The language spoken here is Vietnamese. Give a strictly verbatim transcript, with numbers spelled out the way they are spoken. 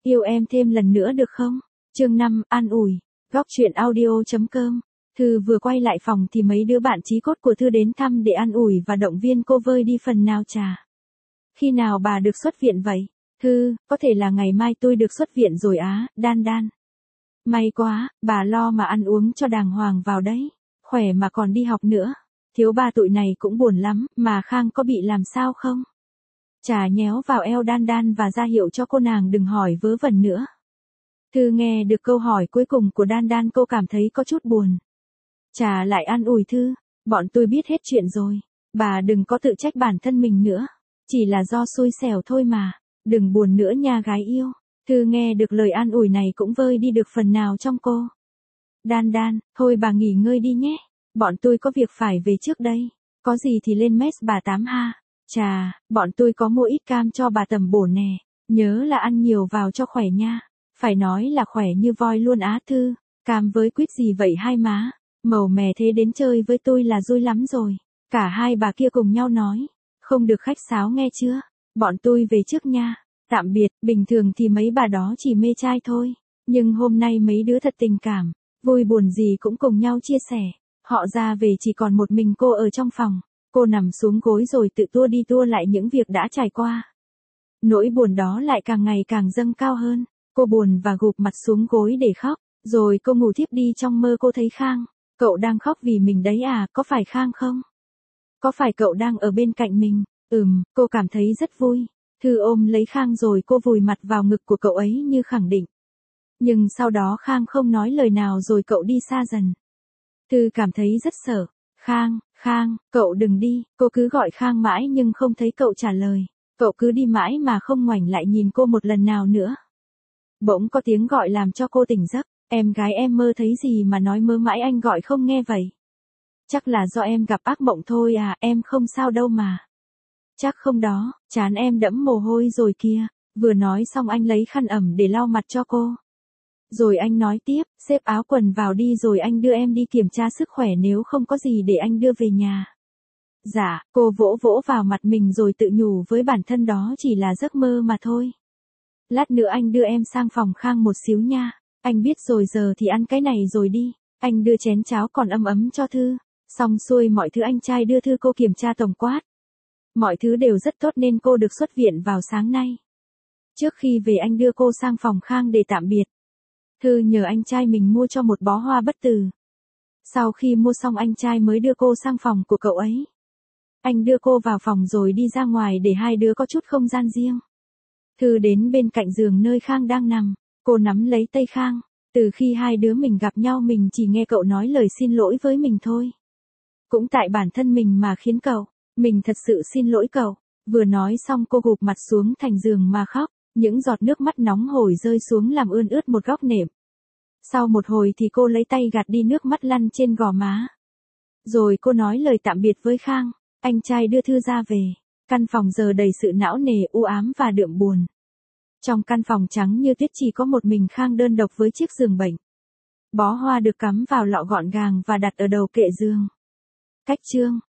Yêu em thêm lần nữa được không? Chương năm, an ủi. Góc truyện audio chấm com. Thư vừa quay lại phòng thì mấy đứa bạn chí cốt của Thư đến thăm để an ủi và động viên cô vơi đi phần nào trà. Khi nào bà được xuất viện vậy? Thư, có thể là ngày mai tôi được xuất viện rồi á, Đan Đan. May quá, bà lo mà ăn uống cho đàng hoàng vào đấy. Khỏe mà còn đi học nữa. Thiếu ba tụi này cũng buồn lắm, mà Khang có bị làm sao không? Trà nhéo vào eo Đan Đan và ra hiệu cho cô nàng đừng hỏi vớ vẩn nữa. Thư nghe được câu hỏi cuối cùng của Đan Đan, cô cảm thấy có chút buồn. Trà lại an ủi Thư, bọn tôi biết hết chuyện rồi, bà đừng có tự trách bản thân mình nữa, chỉ là do xui xẻo thôi mà, đừng buồn nữa nha gái yêu. Thư nghe được lời an ủi này cũng vơi đi được phần nào trong cô. Đan Đan, thôi bà nghỉ ngơi đi nhé, bọn tôi có việc phải về trước đây, có gì thì lên mess bà tám ha. Chà, bọn tôi có mua ít cam cho bà tầm bổ nè, nhớ là ăn nhiều vào cho khỏe nha. Phải nói là khỏe như voi luôn á Thư, cam với quýt gì vậy hai má, màu mè thế đến chơi với tôi là vui lắm rồi. Cả hai bà kia cùng nhau nói, không được khách sáo nghe chưa, bọn tôi về trước nha, tạm biệt. Bình thường thì mấy bà đó chỉ mê trai thôi, nhưng hôm nay mấy đứa thật tình cảm, vui buồn gì cũng cùng nhau chia sẻ. Họ ra về chỉ còn một mình cô ở trong phòng, cô nằm xuống gối rồi tự tua đi tua lại những việc đã trải qua. Nỗi buồn đó lại càng ngày càng dâng cao hơn. Cô buồn và gục mặt xuống gối để khóc, rồi cô ngủ thiếp đi. Trong mơ cô thấy Khang, cậu đang khóc vì mình đấy à, có phải Khang không? Có phải cậu đang ở bên cạnh mình? Ừm, cô cảm thấy rất vui. Thư ôm lấy Khang rồi cô vùi mặt vào ngực của cậu ấy như khẳng định. Nhưng sau đó Khang không nói lời nào rồi cậu đi xa dần. Thư cảm thấy rất sợ. Khang, Khang, cậu đừng đi, cô cứ gọi Khang mãi nhưng không thấy cậu trả lời. Cậu cứ đi mãi mà không ngoảnh lại nhìn cô một lần nào nữa. Bỗng có tiếng gọi làm cho cô tỉnh giấc. Em gái em mơ thấy gì mà nói mơ mãi anh gọi không nghe vậy? Chắc là do em gặp ác mộng thôi à, em không sao đâu mà. Chắc không đó, trán em đẫm mồ hôi rồi kìa. Vừa nói xong anh lấy khăn ẩm để lau mặt cho cô. Rồi anh nói tiếp, xếp áo quần vào đi rồi anh đưa em đi kiểm tra sức khỏe, nếu không có gì để anh đưa về nhà. Dạ, cô vỗ vỗ vào mặt mình rồi tự nhủ với bản thân đó chỉ là giấc mơ mà thôi. Lát nữa anh đưa em sang phòng Khang một xíu nha. Anh biết rồi, giờ thì ăn cái này rồi đi. Anh đưa chén cháo còn ấm ấm cho Thư. Xong xuôi mọi thứ anh trai đưa Thư cô kiểm tra tổng quát. Mọi thứ đều rất tốt nên cô được xuất viện vào sáng nay. Trước khi về anh đưa cô sang phòng Khang để tạm biệt. Thư nhờ anh trai mình mua cho một bó hoa bất tử. Sau khi mua xong anh trai mới đưa cô sang phòng của cậu ấy. Anh đưa cô vào phòng rồi đi ra ngoài để hai đứa có chút không gian riêng. Thư đến bên cạnh giường nơi Khang đang nằm, cô nắm lấy tay Khang. Từ khi hai đứa mình gặp nhau mình chỉ nghe cậu nói lời xin lỗi với mình thôi. Cũng tại bản thân mình mà khiến cậu, mình thật sự xin lỗi cậu. Vừa nói xong cô gục mặt xuống thành giường mà khóc, những giọt nước mắt nóng hổi rơi xuống làm ươn ướt một góc nệm. Sau một hồi thì cô lấy tay gạt đi nước mắt lăn trên gò má. Rồi cô nói lời tạm biệt với Khang, anh trai đưa Thư ra về. Căn phòng giờ đầy sự não nề, u ám và đượm buồn. Trong căn phòng trắng như tuyết chỉ có một mình Khang đơn độc với chiếc giường bệnh. Bó hoa được cắm vào lọ gọn gàng và đặt ở đầu kệ giường. Cách chương